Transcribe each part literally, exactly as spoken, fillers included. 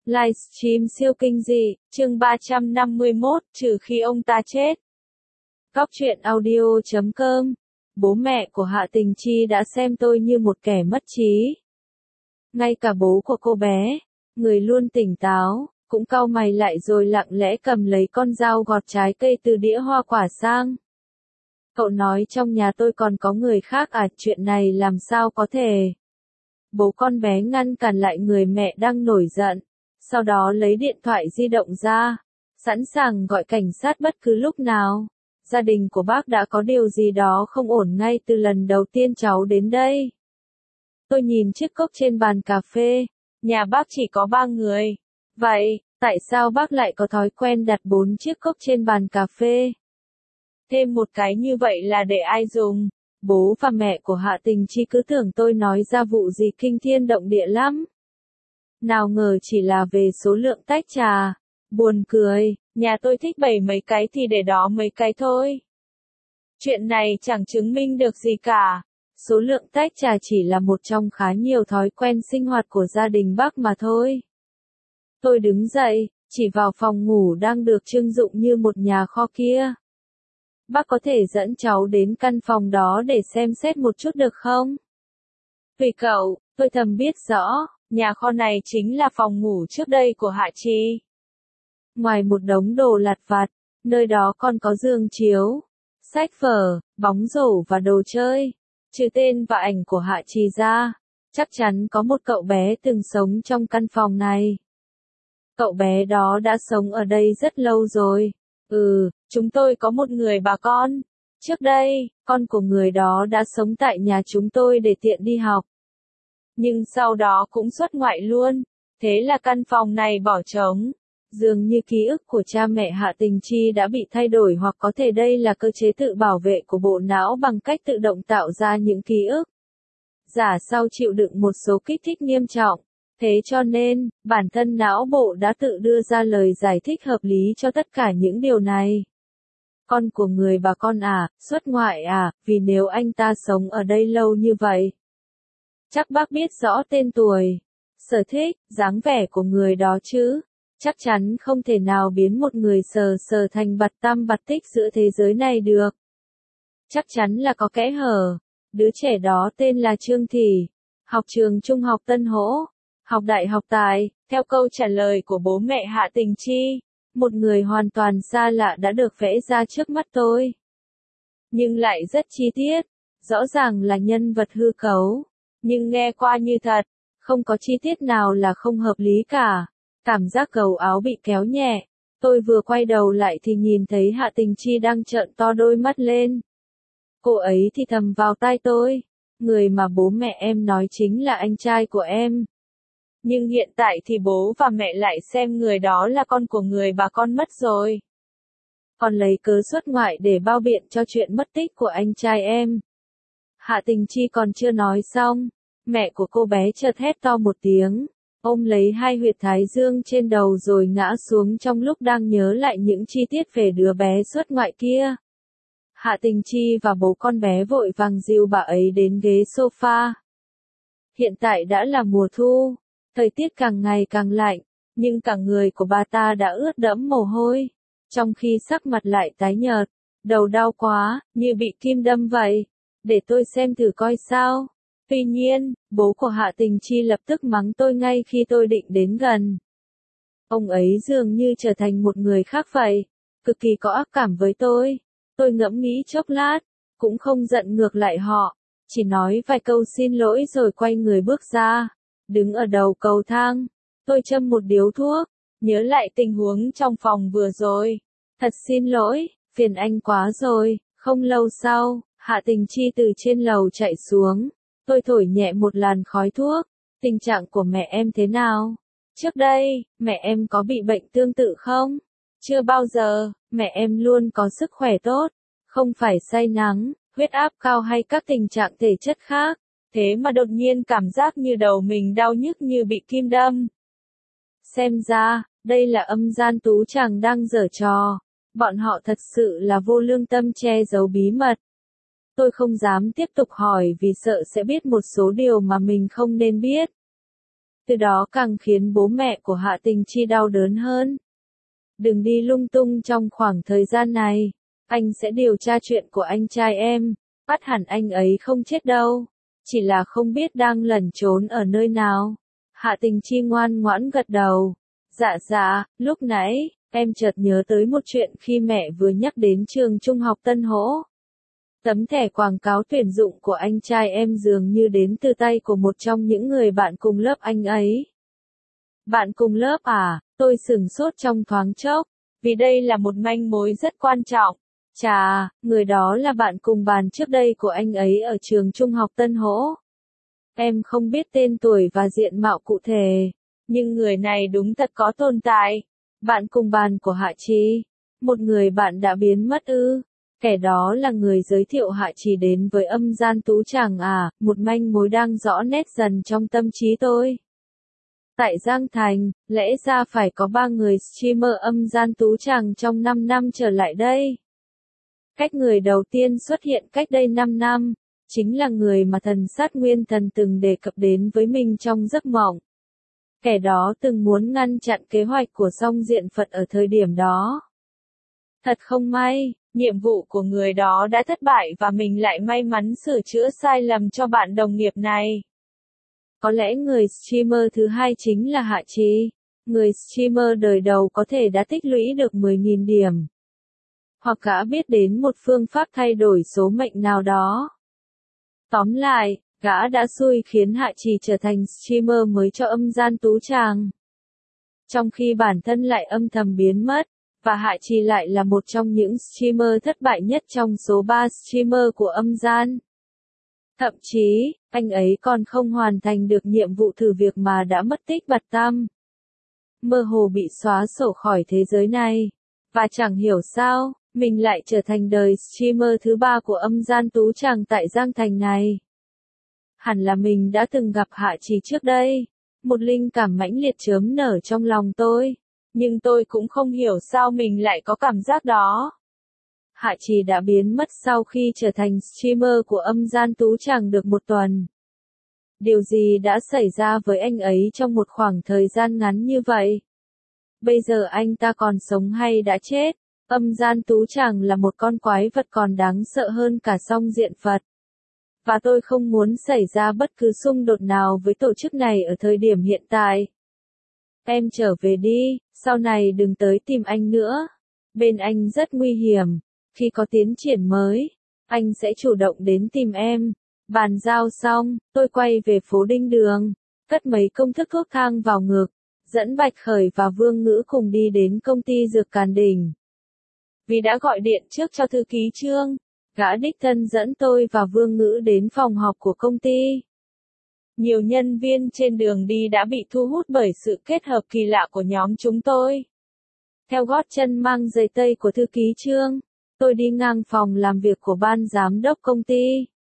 Livestream siêu kinh dị, chương ba trăm năm mươi mốt, trừ khi ông ta chết. Góc truyện audio chấm com. Bố mẹ của Hạ Tình Chi đã xem tôi như một kẻ mất trí. Ngay cả bố của cô bé, người luôn tỉnh táo, cũng cau mày lại rồi lặng lẽ cầm lấy con dao gọt trái cây từ đĩa hoa quả sang. Cậu nói trong nhà tôi còn có người khác à, chuyện này làm sao có thể? Bố con bé ngăn cản lại người mẹ đang nổi giận, sau đó lấy điện thoại di động ra, sẵn sàng gọi cảnh sát bất cứ lúc nào. Gia đình của bác đã có điều gì đó không ổn ngay từ lần đầu tiên cháu đến đây. Tôi nhìn chiếc cốc trên bàn cà phê, nhà bác chỉ có ba người. Vậy, tại sao bác lại có thói quen đặt bốn chiếc cốc trên bàn cà phê? Thêm một cái như vậy là để ai dùng? Bố và mẹ của Hạ Tình Chi cứ tưởng tôi nói ra vụ gì kinh thiên động địa lắm. Nào ngờ chỉ là về số lượng tách trà. Buồn cười, nhà tôi thích bày mấy cái thì để đó mấy cái thôi. Chuyện này chẳng chứng minh được gì cả. Số lượng tách trà chỉ là một trong khá nhiều thói quen sinh hoạt của gia đình bác mà thôi. Tôi đứng dậy, chỉ vào phòng ngủ đang được trưng dụng như một nhà kho kia. Bác có thể dẫn cháu đến căn phòng đó để xem xét một chút được không? Tùy cậu, tôi thầm biết rõ, nhà kho này chính là phòng ngủ trước đây của Hạ Chi. Ngoài một đống đồ lặt vặt, nơi đó còn có giường chiếu, sách vở, bóng rổ và đồ chơi. Trừ tên và ảnh của Hạ Chi ra, chắc chắn có một cậu bé từng sống trong căn phòng này. Cậu bé đó đã sống ở đây rất lâu rồi. Ừ, chúng tôi có một người bà con. Trước đây, con của người đó đã sống tại nhà chúng tôi để tiện đi học. Nhưng sau đó cũng xuất ngoại luôn. Thế là căn phòng này bỏ trống. Dường như ký ức của cha mẹ Hạ Tình Chi đã bị thay đổi, hoặc có thể đây là cơ chế tự bảo vệ của bộ não bằng cách tự động tạo ra những ký ức giả sau chịu đựng một số kích thích nghiêm trọng. Thế cho nên, bản thân não bộ đã tự đưa ra lời giải thích hợp lý cho tất cả những điều này. Con của người bà con à, xuất ngoại à, vì nếu anh ta sống ở đây lâu như vậy. Chắc bác biết rõ tên tuổi, sở thích, dáng vẻ của người đó chứ. Chắc chắn không thể nào biến một người sờ sờ thành bạt tam bạt tích giữa thế giới này được. Chắc chắn là có kẽ hở. Đứa trẻ đó tên là Trương Thị, học trường trung học Tân Hỗ, học đại học tại, theo câu trả lời của bố mẹ Hạ Tình Chi, một người hoàn toàn xa lạ đã được vẽ ra trước mắt tôi. Nhưng lại rất chi tiết, rõ ràng là nhân vật hư cấu, nhưng nghe qua như thật, không có chi tiết nào là không hợp lý cả. Cảm giác gấu áo bị kéo nhẹ, tôi vừa quay đầu lại thì nhìn thấy Hạ Tình Chi đang trợn to đôi mắt lên. Cô ấy thì thầm vào tai tôi, người mà bố mẹ em nói chính là anh trai của em. Nhưng hiện tại thì bố và mẹ lại xem người đó là con của người bà con mất rồi. Còn lấy cớ xuất ngoại để bao biện cho chuyện mất tích của anh trai em. Hạ Tình Chi còn chưa nói xong, mẹ của cô bé chợt hét to một tiếng, ôm lấy hai huyệt thái dương trên đầu rồi ngã xuống trong lúc đang nhớ lại những chi tiết về đứa bé xuất ngoại kia. Hạ Tình Chi và bố con bé vội vàng dìu bà ấy đến ghế sofa. Hiện tại đã là mùa thu, thời tiết càng ngày càng lạnh, nhưng cả người của bà ta đã ướt đẫm mồ hôi, trong khi sắc mặt lại tái nhợt, đầu đau quá, như bị kim đâm vậy. Để tôi xem thử coi sao. Tuy nhiên, bố của Hạ Tình Chi lập tức mắng tôi ngay khi tôi định đến gần. Ông ấy dường như trở thành một người khác vậy, cực kỳ có ác cảm với tôi. Tôi ngẫm nghĩ chốc lát, cũng không giận ngược lại họ, chỉ nói vài câu xin lỗi rồi quay người bước ra. Đứng ở đầu cầu thang, tôi châm một điếu thuốc, nhớ lại tình huống trong phòng vừa rồi. Thật xin lỗi, phiền anh quá rồi. Không lâu sau, Hạ Tình Chi từ trên lầu chạy xuống. Tôi thổi nhẹ một làn khói thuốc. Tình trạng của mẹ em thế nào? Trước đây, mẹ em có bị bệnh tương tự không? Chưa bao giờ, mẹ em luôn có sức khỏe tốt, không phải say nắng, huyết áp cao hay các tình trạng thể chất khác. Thế mà đột nhiên cảm giác như đầu mình đau nhức như bị kim đâm. Xem ra, đây là âm gian tú chàng đang giở trò. Bọn họ thật sự là vô lương tâm che giấu bí mật. Tôi không dám tiếp tục hỏi vì sợ sẽ biết một số điều mà mình không nên biết. Từ đó càng khiến bố mẹ của Hạ Tình Chi đau đớn hơn. Đừng đi lung tung trong khoảng thời gian này. Anh sẽ điều tra chuyện của anh trai em. Bắt hẳn anh ấy không chết đâu. Chỉ là không biết đang lẩn trốn ở nơi nào. Hạ Tình Chi ngoan ngoãn gật đầu. Dạ dạ, lúc nãy, em chợt nhớ tới một chuyện khi mẹ vừa nhắc đến trường trung học Tân Hỗ. Tấm thẻ quảng cáo tuyển dụng của anh trai em dường như đến từ tay của một trong những người bạn cùng lớp anh ấy. Bạn cùng lớp à? Tôi sửng sốt trong thoáng chốc, vì đây là một manh mối rất quan trọng. Chà, người đó là bạn cùng bàn trước đây của anh ấy ở trường trung học Tân Hỗ. Em không biết tên tuổi và diện mạo cụ thể, nhưng người này đúng thật có tồn tại. Bạn cùng bàn của Hạ Trì, một người bạn đã biến mất ư? Kẻ đó là người giới thiệu Hạ Trì đến với Âm Gian Tú Tràng à? Một manh mối đang rõ nét dần trong tâm trí tôi. Tại Giang Thành, lẽ ra phải có ba người streamer Âm Gian Tú Tràng trong năm năm trở lại đây. Cách người đầu tiên xuất hiện cách đây năm năm, chính là người mà thần sát Nguyên Thần từng đề cập đến với mình trong giấc mộng. Kẻ đó từng muốn ngăn chặn kế hoạch của Song Diện Phật ở thời điểm đó. Thật không may, nhiệm vụ của người đó đã thất bại và mình lại may mắn sửa chữa sai lầm cho bạn đồng nghiệp này. Có lẽ người streamer thứ hai chính là Hạ Trì. Người streamer đời đầu có thể đã tích lũy được mười nghìn điểm. Hoặc gã biết đến một phương pháp thay đổi số mệnh nào đó. Tóm lại, gã đã xui khiến Hạ Trì trở thành streamer mới cho Âm Gian Tú Tràng. Trong khi bản thân lại âm thầm biến mất, và Hạ Trì lại là một trong những streamer thất bại nhất trong số ba streamer của Âm Gian. Thậm chí, anh ấy còn không hoàn thành được nhiệm vụ thử việc mà đã mất tích bặt tăm. Mơ hồ bị xóa sổ khỏi thế giới này. Và chẳng hiểu sao, mình lại trở thành đời streamer thứ ba của Âm Gian Tú Tràng tại Giang Thành này. Hẳn là mình đã từng gặp Hạ Trì trước đây. Một linh cảm mãnh liệt chớm nở trong lòng tôi. Nhưng tôi cũng không hiểu sao mình lại có cảm giác đó. Hạ Trì đã biến mất sau khi trở thành streamer của Âm Gian Tú Tràng được một tuần. Điều gì đã xảy ra với anh ấy trong một khoảng thời gian ngắn như vậy? Bây giờ anh ta còn sống hay đã chết? Âm Gian Tú Tràng là một con quái vật còn đáng sợ hơn cả Song Diện Phật. Và tôi không muốn xảy ra bất cứ xung đột nào với tổ chức này ở thời điểm hiện tại. Em trở về đi, sau này đừng tới tìm anh nữa. Bên anh rất nguy hiểm. Khi có tiến triển mới, anh sẽ chủ động đến tìm em. Bàn giao xong, tôi quay về phố Đinh Đường, cất mấy công thức thuốc thang vào ngực, dẫn Bạch Khởi và Vương Ngữ cùng đi đến công ty dược Càn Đình. Vì đã gọi điện trước cho thư ký Trương, gã đích thân dẫn tôi và Vương Ngữ đến phòng họp của công ty. Nhiều nhân viên trên đường đi đã bị thu hút bởi sự kết hợp kỳ lạ của nhóm chúng tôi. Theo gót chân mang giày tây của thư ký Trương, tôi đi ngang phòng làm việc của ban giám đốc công ty.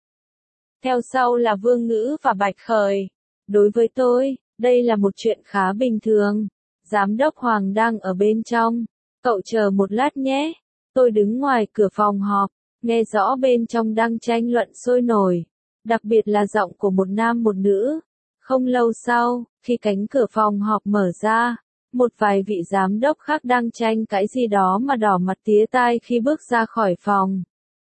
Theo sau là Vương Ngữ và Bạch Khởi. Đối với tôi, đây là một chuyện khá bình thường. Giám đốc Hoàng đang ở bên trong. Cậu chờ một lát nhé. Tôi đứng ngoài cửa phòng họp, nghe rõ bên trong đang tranh luận sôi nổi. Đặc biệt là giọng của một nam một nữ. Không lâu sau, khi cánh cửa phòng họp mở ra, một vài vị giám đốc khác đang tranh cãi gì đó mà đỏ mặt tía tai khi bước ra khỏi phòng.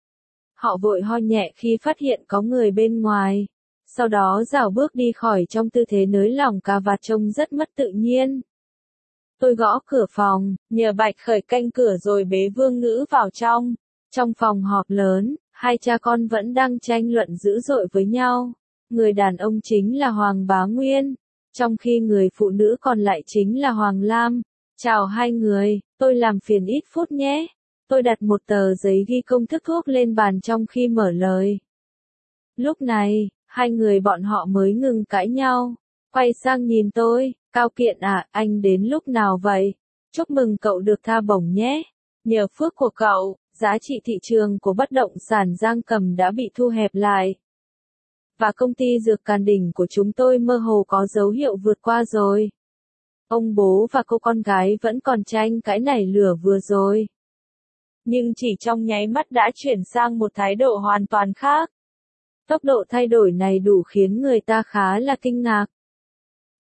Họ vội ho nhẹ khi phát hiện có người bên ngoài. Sau đó rảo bước đi khỏi trong tư thế nới lỏng cà vạt trông rất mất tự nhiên. Tôi gõ cửa phòng, nhờ Bạch Khởi canh cửa rồi bế Vương Ngữ vào trong. Trong phòng họp lớn, hai cha con vẫn đang tranh luận dữ dội với nhau. Người đàn ông chính là Hoàng Bá Nguyên, trong khi người phụ nữ còn lại chính là Hoàng Lam. Chào hai người, tôi làm phiền ít phút nhé. Tôi đặt một tờ giấy ghi công thức thuốc lên bàn trong khi mở lời. Lúc này, hai người bọn họ mới ngừng cãi nhau. Quay sang nhìn tôi, Cao Kiện à, anh đến lúc nào vậy? Chúc mừng cậu được tha bổng nhé. Nhờ phước của cậu, giá trị thị trường của bất động sản Giang Cầm đã bị thu hẹp lại. Và công ty dược Càn Đình của chúng tôi mơ hồ có dấu hiệu vượt qua rồi. Ông bố và cô con gái vẫn còn tranh cãi nảy lửa vừa rồi. Nhưng chỉ trong nháy mắt đã chuyển sang một thái độ hoàn toàn khác. Tốc độ thay đổi này đủ khiến người ta khá là kinh ngạc.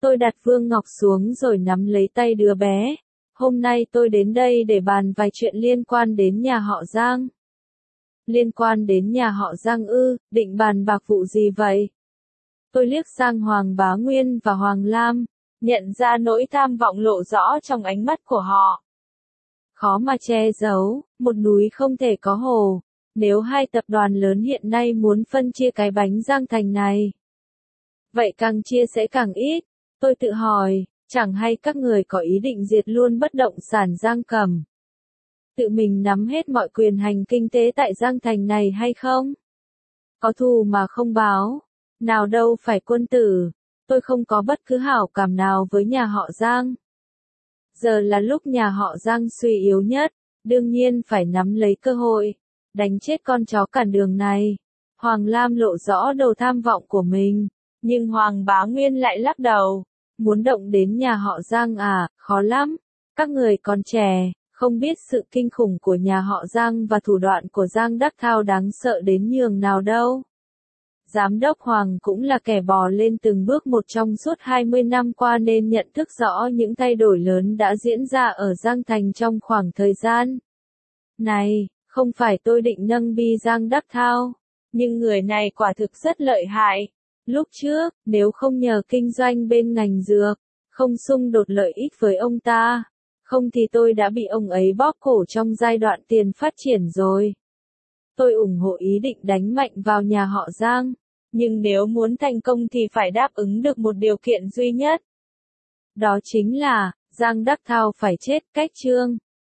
Tôi đặt Vương Ngọc xuống rồi nắm lấy tay đứa bé. Hôm nay tôi đến đây để bàn vài chuyện liên quan đến nhà họ Giang. Liên quan đến nhà họ Giang ư, định bàn bạc vụ gì vậy? Tôi liếc sang Hoàng Bá Nguyên và Hoàng Lam, nhận ra nỗi tham vọng lộ rõ trong ánh mắt của họ. Khó mà che giấu, một núi không thể có hồ. Nếu hai tập đoàn lớn hiện nay muốn phân chia cái bánh Giang Thành này, vậy càng chia sẽ càng ít. Tôi tự hỏi, chẳng hay các người có ý định diệt luôn bất động sản Giang Cẩm, tự mình nắm hết mọi quyền hành kinh tế tại Giang Thành này hay không? Có thù mà không báo, nào đâu phải quân tử. Tôi không có bất cứ hảo cảm nào với nhà họ Giang. Giờ là lúc nhà họ Giang suy yếu nhất, đương nhiên phải nắm lấy cơ hội, đánh chết con chó cản đường này. Hoàng Lam lộ rõ đầu tham vọng của mình, nhưng Hoàng Bá Nguyên lại lắc đầu. Muốn động đến nhà họ Giang à, khó lắm. Các người còn trẻ, không biết sự kinh khủng của nhà họ Giang và thủ đoạn của Giang Đắc Thao đáng sợ đến nhường nào đâu. Giám đốc Hoàng cũng là kẻ bò lên từng bước một trong suốt hai mươi năm qua nên nhận thức rõ những thay đổi lớn đã diễn ra ở Giang Thành trong khoảng thời gian này. Không phải tôi định nâng bi Giang Đắc Thao, nhưng người này quả thực rất lợi hại. Lúc trước, nếu không nhờ kinh doanh bên ngành dược, không xung đột lợi ích với ông ta, không thì tôi đã bị ông ấy bóp cổ trong giai đoạn tiền phát triển rồi. Tôi ủng hộ ý định đánh mạnh vào nhà họ Giang, nhưng nếu muốn thành công thì phải đáp ứng được một điều kiện duy nhất. Đó chính là, Giang Đắc Thao phải chết cách chương.